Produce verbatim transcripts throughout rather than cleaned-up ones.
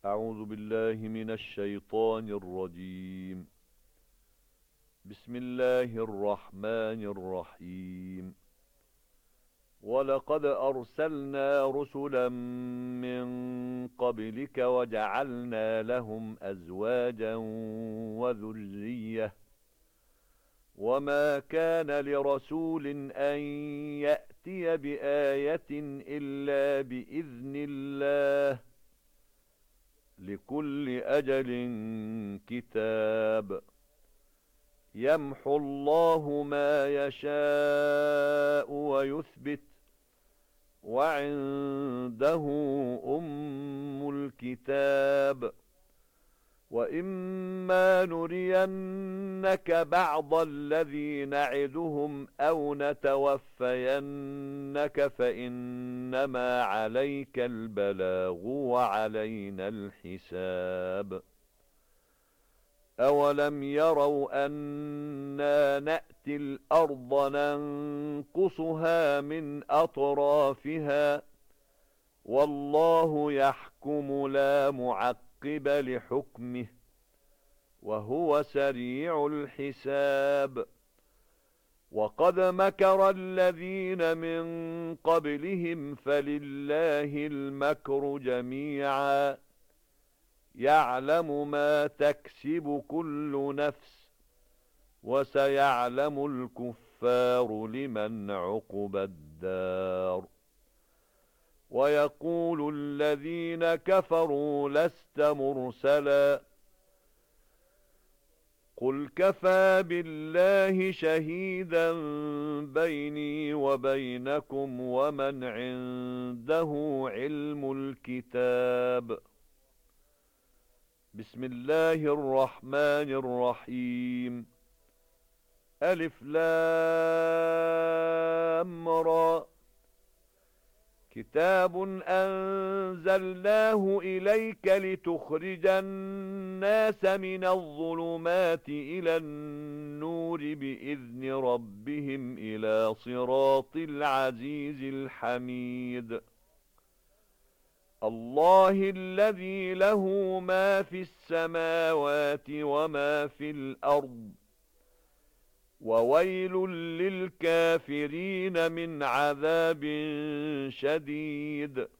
أعوذ بالله من الشيطان الرجيم. بسم الله الرحمن الرحيم. ولقد أرسلنا رسلا من قبلك وجعلنا لهم أزواجا وذرية، وما كان لرسول أن يأتي بآية إلا بإذن الله، لكل أجل كتاب. يمحو الله ما يشاء ويثبت، وعنده أم الكتاب. وإما نرينك بعض الذي نعدهم أو نتوفينك فإنما عليك البلاغ وعلينا الحساب. أولم يروا أنا نأتي الأرض ننقصها من أطرافها، والله يحكم لا معقب لحكمه، وهو سريع الحساب. وقد مكر الذين من قبلهم فلله المكر جميعا، يعلم ما تكسب كل نفس، وسيعلم الكفار لمن عقبى الدار. ويقول الذين كفروا لست مرسلا، قل كفى بالله شهيدا بيني وبينكم ومن عنده علم الكتاب. بسم الله الرحمن الرحيم. ألف لام را، كتاب أنزلناه إليك لتخرج الناس من الظلمات إلى النور بإذن ربهم إلى صراط العزيز الحميد. الله الذي له ما في السماوات وما في الأرض، وويل للكافرين من عذاب شديد.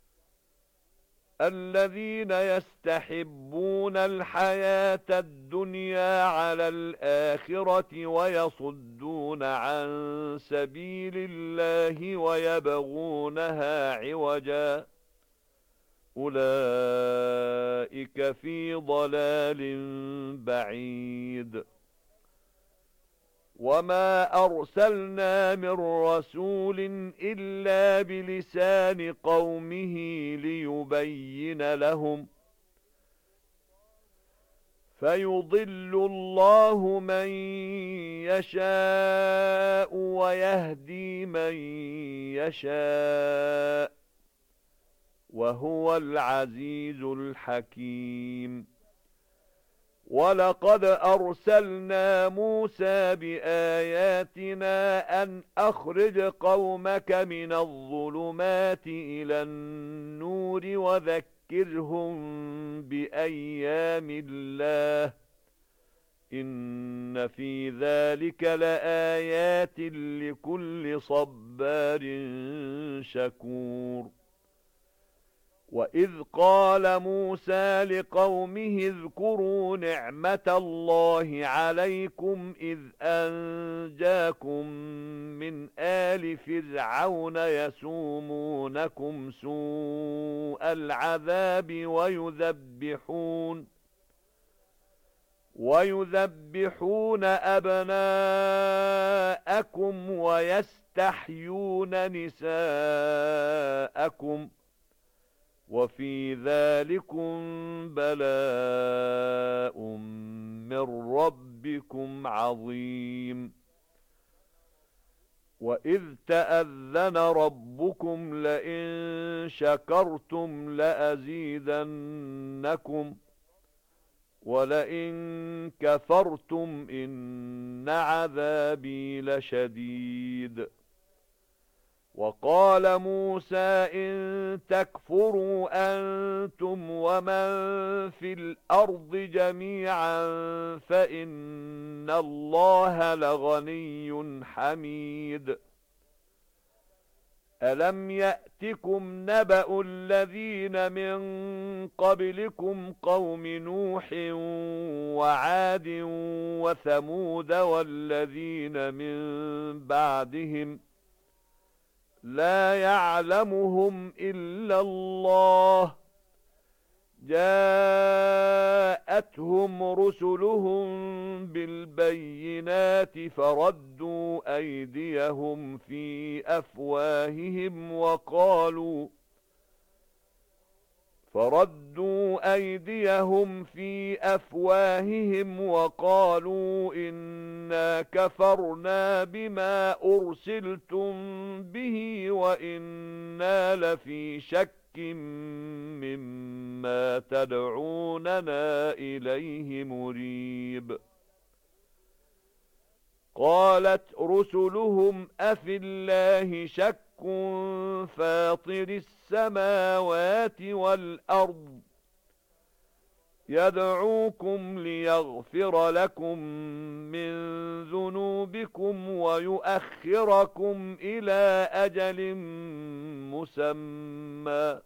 الذين يستحبون الحياة الدنيا على الآخرة ويصدون عن سبيل الله ويبغونها عوجا، أولئك في ضلال بعيد. وما أرسلنا من رسول إلا بلسان قومه ليبين لهم، فيضل الله من يشاء ويهدي من يشاء، وهو العزيز الحكيم. ولقد أرسلنا موسى بآياتنا أن أخرج قومك من الظلمات إلى النور وذكرهم بأيام الله، إن في ذلك لآيات لكل صبار شكور. وَإِذْ قَالَ مُوسَى لِقَوْمِهِ اذْكُرُوا نِعْمَةَ اللَّهِ عَلَيْكُمْ إِذْ أَنْجَاكُمْ مِنْ آلِ فِرْعَوْنَ يَسُومُونَكُمْ سُوءَ الْعَذَابِ وَيُذَبِّحُونَ وَيُذَبِّحُونَ أَبْنَاءَكُمْ وَيَسْتَحْيُونَ نِسَاءَكُمْ، وفي ذلكم بلاء من ربكم عظيم. وإذ تأذن ربكم لئن شكرتم لأزيدنكم، ولئن كفرتم إن عذابي لشديد. وقال موسى إن تكفروا أنتم ومن في الأرض جميعا فإن الله لغني حميد. ألم يأتكم نبأ الذين من قبلكم قوم نوح وعاد وثمود والذين من بعدهم لا يعلمهم إلا الله جاءتهم رسلهم بالبينات فردوا أيديهم في أفواههم وقالوا فردوا أيديهم في أفواههم وقالوا إنا كفرنا بما أرسلتم به وإنا لفي شك مما تدعوننا إليه مريب. قالت رسلهم أفي الله شك فاطر السماوات والأرض يدعوكم ليغفر لكم من ذنوبكم ويؤخركم إلى أجل مسمى.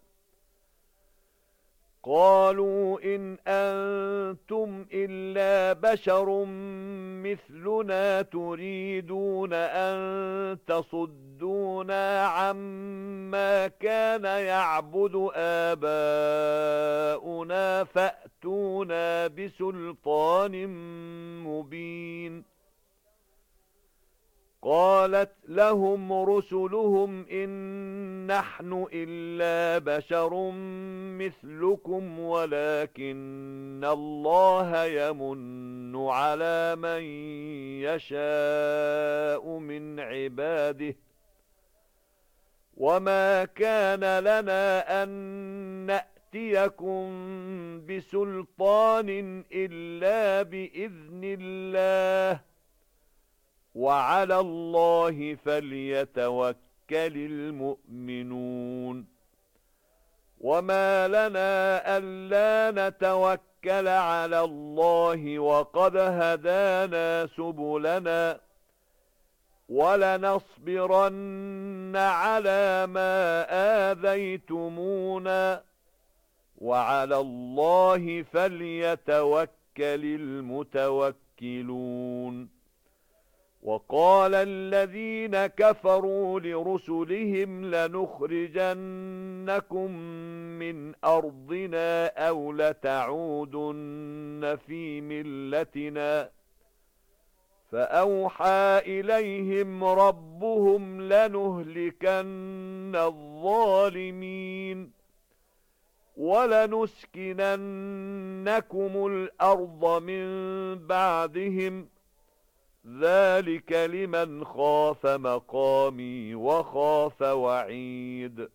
قالوا إن أنتم إلا بشر مثلنا تريدون أن تصدونا عما كان يعبد آباؤنا فأتونا بسلطان مبين. قالت لهم رسلهم إن نحن إلا بشر مثلكم ولكن الله يمن على من يشاء من عباده وما كان لنا أن نأتيكم بسلطان إلا بإذن الله وعلى الله فليتوكل المؤمنون. وما لنا ألا نتوكل على الله وقد هدانا سبلنا ولنصبرن على ما آذيتمونا وعلى الله فليتوكل المتوكلون. وقال الذين كفروا لرسلهم لنخرجنكم من أرضنا أو لتعودن في ملتنا فأوحى إليهم ربهم لنهلكن الظالمين ولنسكننكم الأرض من بعدهم ذلك لمن خاف مقامي وخاف وعيد.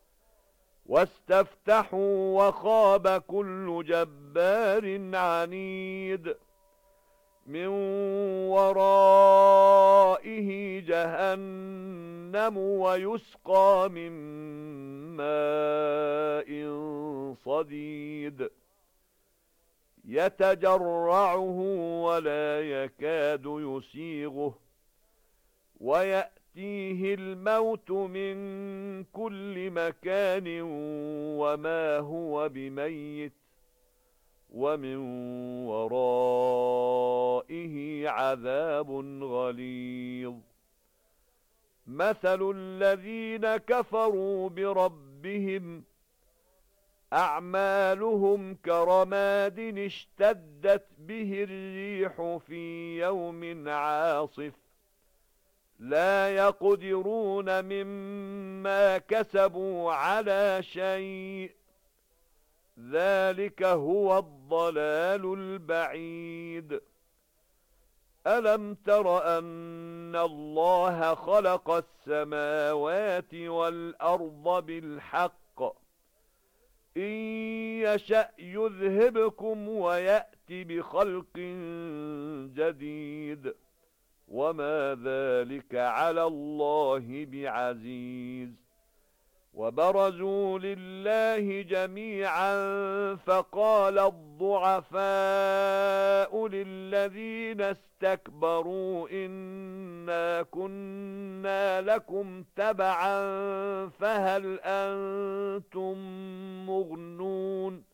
واستفتحوا وخاب كل جبار عنيد من ورائه جهنم ويسقى من ماء صديد يتجرعه ولا يكاد يسيغه ويأتيه الموت من كل مكان وما هو بميت ومن ورائه عذاب غليظ. مثل الذين كفروا بربهم أعمالهم كرماد اشتدت به الريح في يوم عاصف لا يقدرون مما كسبوا على شيء ذلك هو الضلال البعيد. ألم تر أن الله خلق السماوات والأرض بالحق إن يشأ يذهبكم ويأتي بخلق جديد وما ذلك على الله بعزيز. وبرزوا لله جميعا فقال الضعفاء للذين استكبروا إنا كنا لكم تبعا فهل أنتم مغنون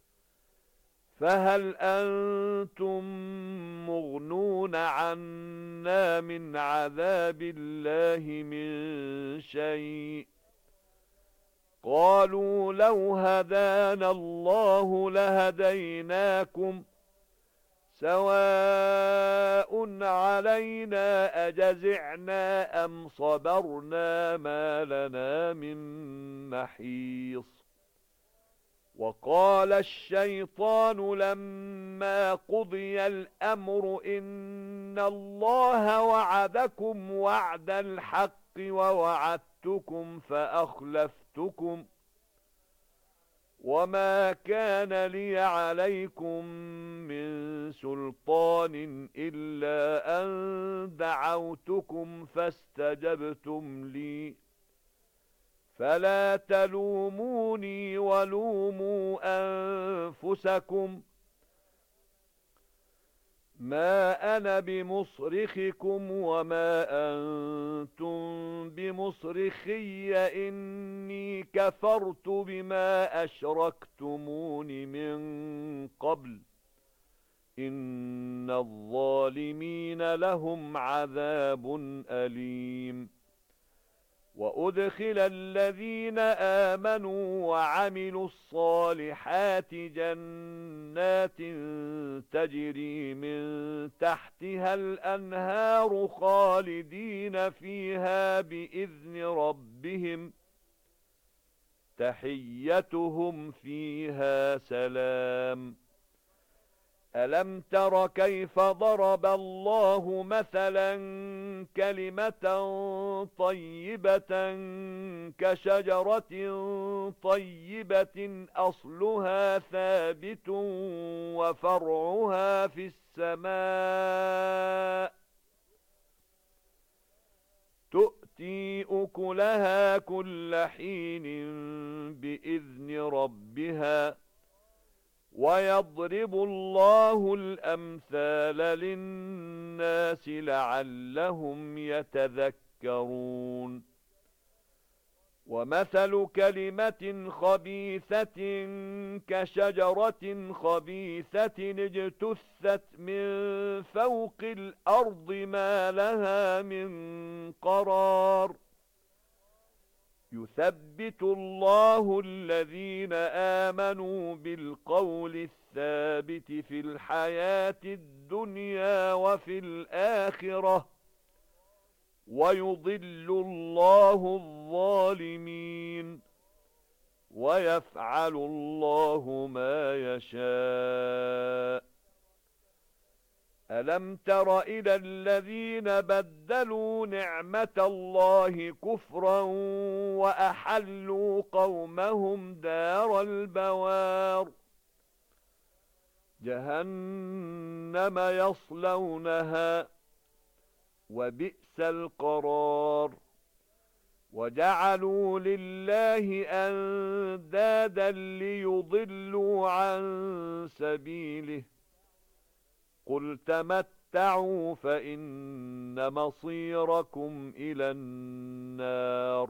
فهل أنتم مغنون عنا من عذاب الله من شيء قالوا لو هدانا الله لهديناكم سواء علينا أجزعنا أم صبرنا ما لنا من محيص. وقال الشيطان لما قضي الأمر إن الله وعدكم وعد الحق ووعدتكم فأخلفتكم وما كان لي عليكم من سلطان إلا أن دعوتكم فاستجبتم لي فلا تلوموني ولوموا أنفسكم ما أنا بمصرخكم وما أنتم بمصرخي إني كفرت بما أشركتمون من قبل إن الظالمين لهم عذاب أليم. وأدخل الذين آمنوا وعملوا الصالحات جنات تجري من تحتها الأنهار خالدين فيها بإذن ربهم تحيتهم فيها سلام. ألم تر كيف ضرب الله مثلا كلمة طيبة كشجرة طيبة أصلها ثابت وفرعها في السماء تؤتي أكلها كل حين بإذن ربها ويضرب الله الأمثال للناس لعلهم يتذكرون. ومثل كلمة خبيثة كشجرة خبيثة اجتثت من فوق الأرض ما لها من قرار يثبت الله الذين آمنوا بالقول الثابت في الحياة الدنيا وفي الآخرة ويضل الله الظالمين ويفعل الله ما يشاء. ألم تر إلى الذين بدلوا نعمة الله كفرا وأحلوا قومهم دار البوار جهنم يصلونها وبئس القرار وجعلوا لله أندادا ليضلوا عن سبيله قل تمتعوا فإن مصيركم إلى النار.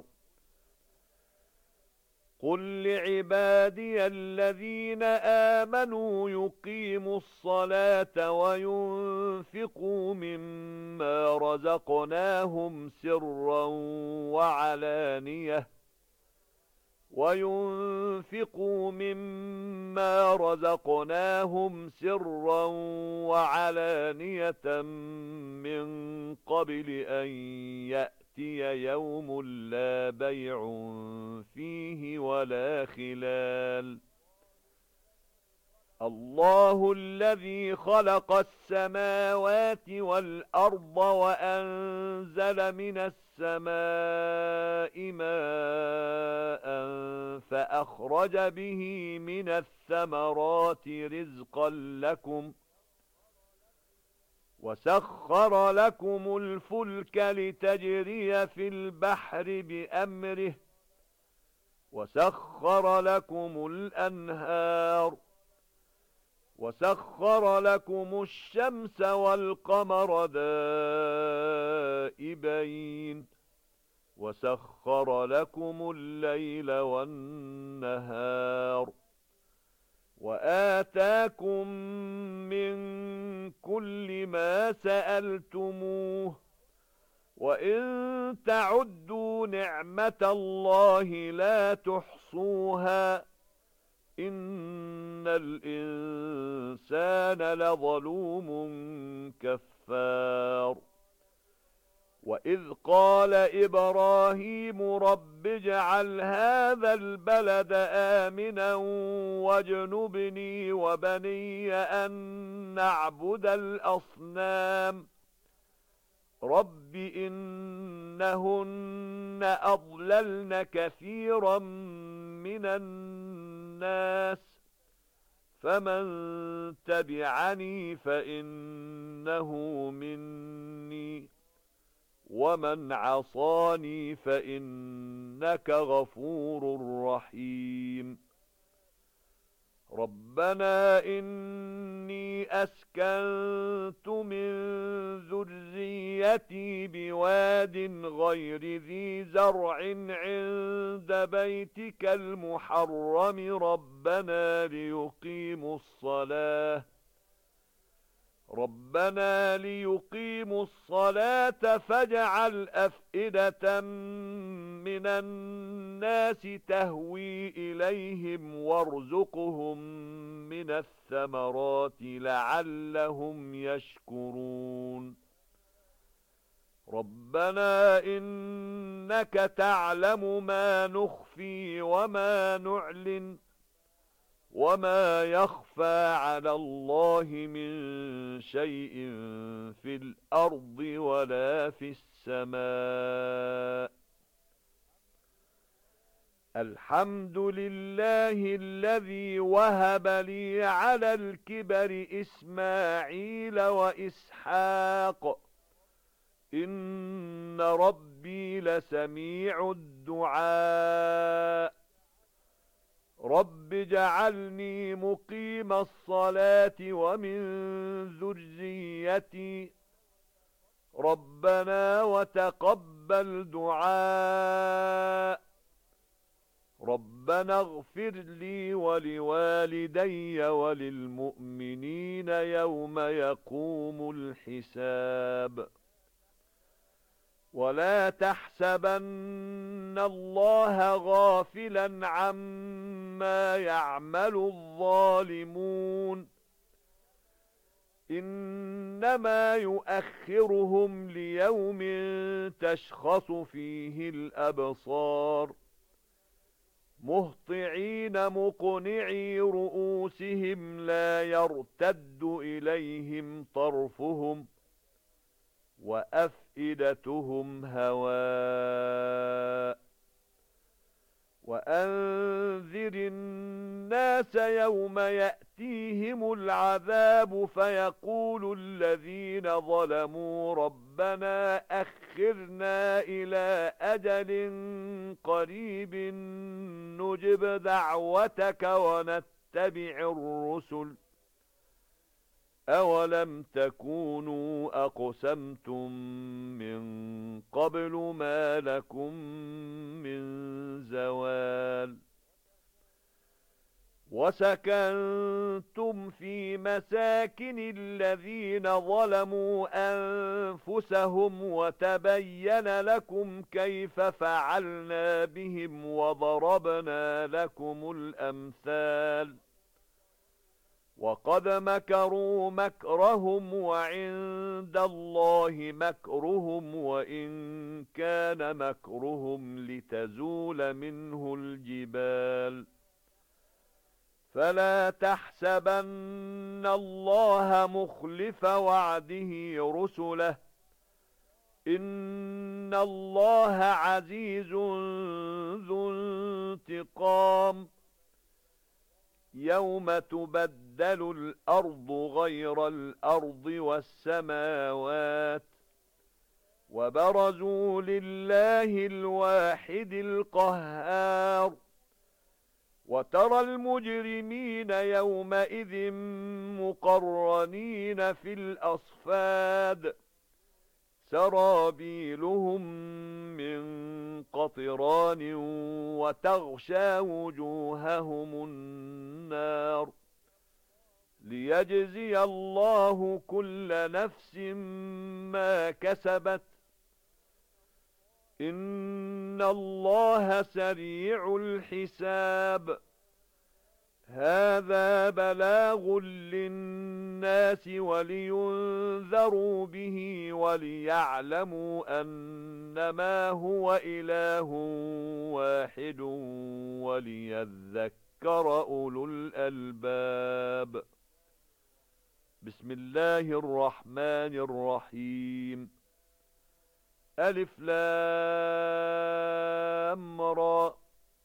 قل لعبادي الذين آمنوا يقيموا الصلاة وينفقوا مما رزقناهم سرا وعلانية وينفقوا مما رزقناهم سرا وعلانية من قبل أن يأتي يوم لا بيع فيه ولا خلال. الله الذي خلق السماوات والأرض وأنزل من السماء ماء فأخرج به من الثمرات رزقا لكم وسخر لكم الفلك لتجري في البحر بأمره وسخر لكم الأنهار وسخر لكم الشمس والقمر دائبين وسخر لكم الليل والنهار وآتاكم من كل ما سألتموه وإن تعدوا نعمة الله لا تحصوها إن الإنسان لظلوم كفار وإذ قال إبراهيم رب اجعل هذا البلد آمنا واجنبني وبني أن نعبد الأصنام رب إنهن أضللن كثيرا من الناس فمن تبعني فإنه مني ومن عصاني فإنك غفور رحيم ربنا إني أسكنت من ذريتي بواد غير ذي زرع عند بيتك المحرم ربنا ليقيموا الصلاة ربنا ليقيموا الصلاة فاجعل أفئدة من الناس تهوي إليهم وارزقهم من الثمرات لعلهم يشكرون ربنا إنك تعلم ما نخفي وما نعلن وما يخفى على الله من شيء في الأرض ولا في السماء الحمد لله الذي وهب لي على الكبر إسماعيل وإسحاق إن ربي لسميع الدعاء رب اجعلني مقيم الصلاة ومن ذريتي ربنا وتقبل دعاء ربنا اغفر لي ولوالدي وللمؤمنين يوم يقوم الحساب ولا تحسبن الله غافلا عما يعمل الظالمون إنما يؤخرهم ليوم تشخص فيه الأبصار مهطعين مقنعي رؤوسهم لا يرتد إليهم طرفهم وأفئدتهم هواء وأنذر الناس يوم يأتيهم العذاب فيقول الذين ظلموا ربنا أخرنا إلى أجل قريب نجب دعوتك ونتبع الرسل أولم تكونوا أقسمتم من قبل ما لكم من زوال وسكنتم في مساكن الذين ظلموا أنفسهم وتبين لكم كيف فعلنا بهم وضربنا لكم الأمثال وقد مكروا مكرهم وعند الله مكرهم وإن كان مكرهم لتزول منه الجبال فلا تحسبن الله مخلف وعده رسله إن الله عزيز ذو انتقام يوم تبدل الأرض غير الأرض والسماوات وبرزوا لله الواحد القهار وترى المجرمين يومئذ مقرنين في الأصفاد سرابيلهم من قطران وتغشى وجوههم النار ليجزي الله كل نفس ما كسبت إن الله سريع الحساب هذا بلاغ للناس ولينذروا به وليعلموا أنما هو إله واحد وليذكر أولو الألباب بسم الله الرحمن الرحيم ألف لام را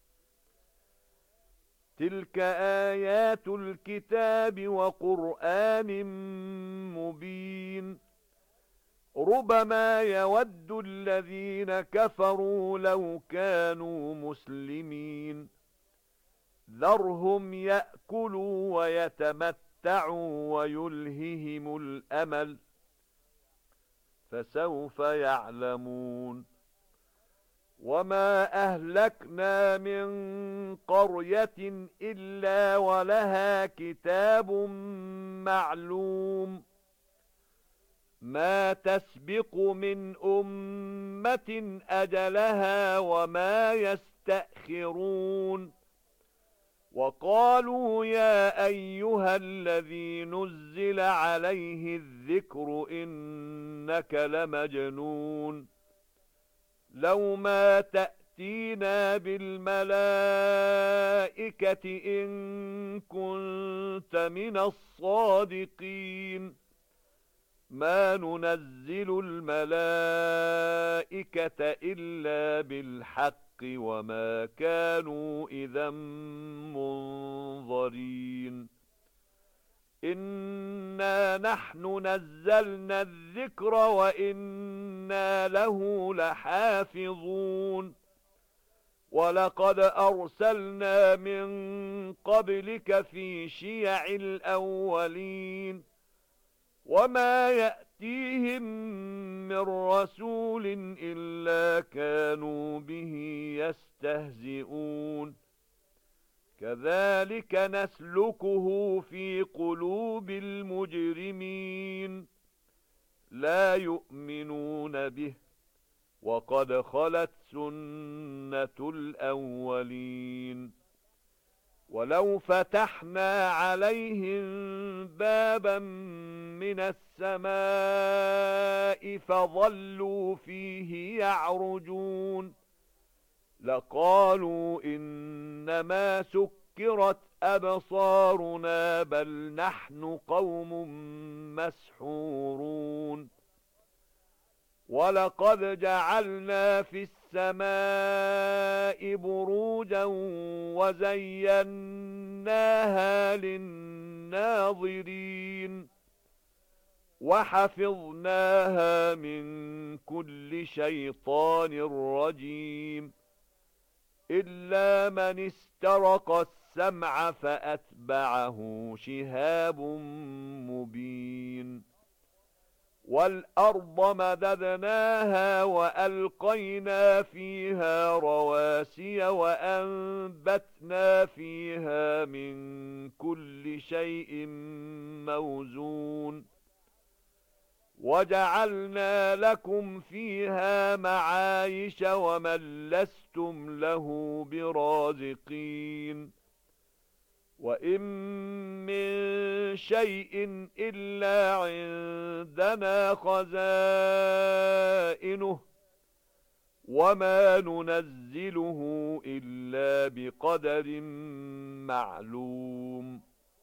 تلك آيات الكتاب وقرآن مبين ربما يود الذين كفروا لو كانوا مسلمين ذرهم يأكلوا ويتمتعوا ويلههم الأمل فسوف يعلمون وما أهلكنا من قرية إلا ولها كتاب معلوم ما تسبق من أمة أجلها وما يستأخرون وقالوا يا أيها الذي نزل عليه الذكر إنك لمجنون لو ما تأتينا بالملائكة إن كنت من الصادقين ما ننزل الملائكة إلا بالحق وما كانوا إذا منظرين إنا نحن نزلنا الذكر وإنا له لحافظون ولقد أرسلنا من قبلك في شيع الأولين وما يأتيهم من رسول إلا كانوا به يستهزئون كذلك نسلكه في قلوب المجرمين لا يؤمنون به وقد خلت سنة الأولين ولو فتحنا عليهم بابا من السماء فظلوا فيه يعرجون لقالوا إنما سكرت أبصارنا بل نحن قوم مسحورون ولقد جعلنا في السماء بروجا وزيناها للناظرين وحفظناها من كل شيطان رجيم إلا من استرق السمع فأتبعه شهاب مبين والأرض مددناها وألقينا فيها رواسي وأنبتنا فيها من كل شيء موزون وجعلنا لكم فيها معايش ومن لستم له برازقين وإن من شيء إلا عندنا خزائنه وما ننزله إلا بقدر معلوم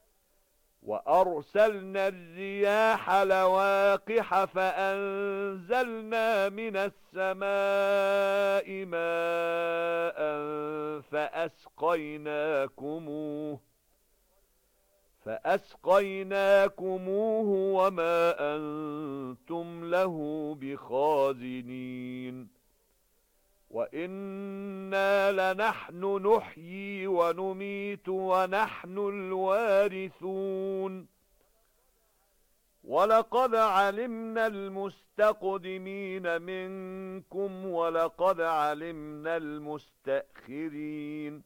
وأرسلنا الرياح لواقح فأنزلنا من السماء ماء فأسقيناكموه فأسقيناكموه وما أنتم له بخازنين وإنا لنحن نحيي ونميت ونحن الوارثون ولقد علمنا المستقدمين منكم ولقد علمنا المستأخرين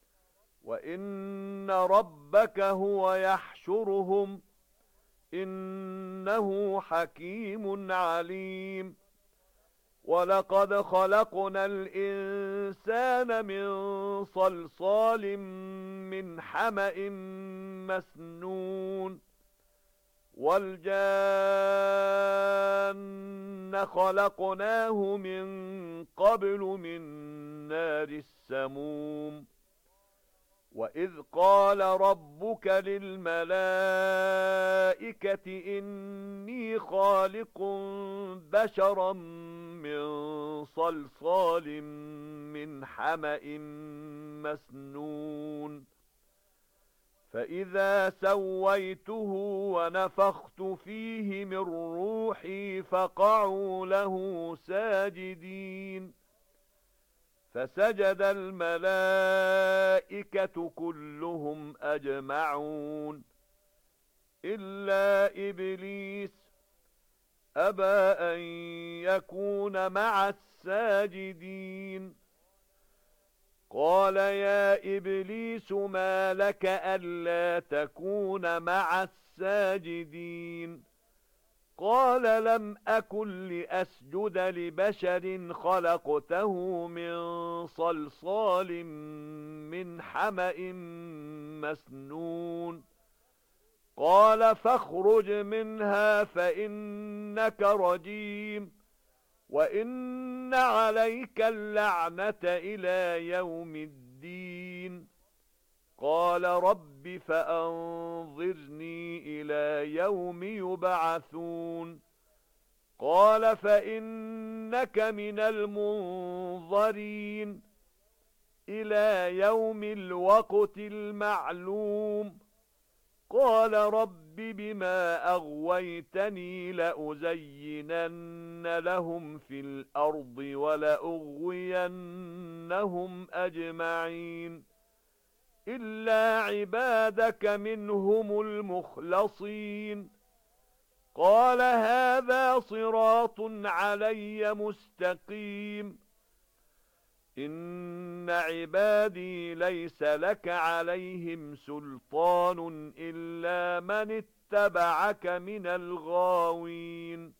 وإن ربك هو يحشرهم إنه حكيم عليم ولقد خلقنا الإنسان من صلصال من حمأ مسنون والجان خلقناه من قبل من نار السموم وإذ قال ربك للملائكة إني خالق بشرا من صلصال من حمأ مسنون فإذا سويته ونفخت فيه من روحي فقعوا له ساجدين فسجد الملائكة كلهم أجمعون إلا إبليس أبى أن يكون مع الساجدين قال يا إبليس ما لك ألا تكون مع الساجدين قال لم أكن لأسجد لبشر خلقته من صلصال من حمأ مسنون قال فاخرج منها فإنك رجيم وإن عليك اللعنة إلى يوم الدين قال رب فأنظرني إلى يوم يبعثون قال فإنك من المنظرين إلى يوم الوقت المعلوم قال رب بما أغويتني لأزينن لهم في الأرض ولأغوينهم أجمعين إلا عبادك منهم المخلصين قال هذا صراط علي مستقيم إن عبادي ليس لك عليهم سلطان إلا من اتبعك من الغاوين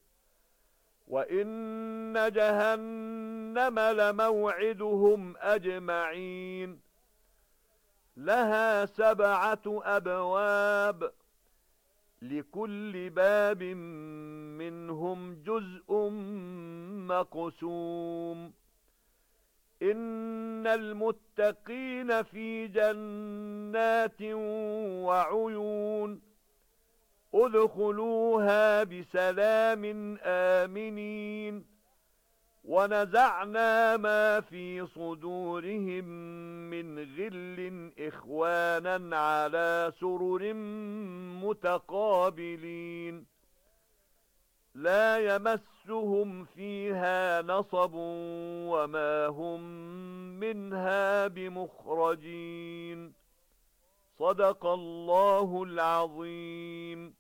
وإن جهنم لموعدهم أجمعين لها سبعة أبواب لكل باب منهم جزء مقسوم إن المتقين في جنات وعيون ادخلوها بسلام آمنين ونزعنا ما في صدورهم من غل إخوانا على سرر متقابلين لا يمسهم فيها نصب وما هم منها بمخرجين صدق الله العظيم.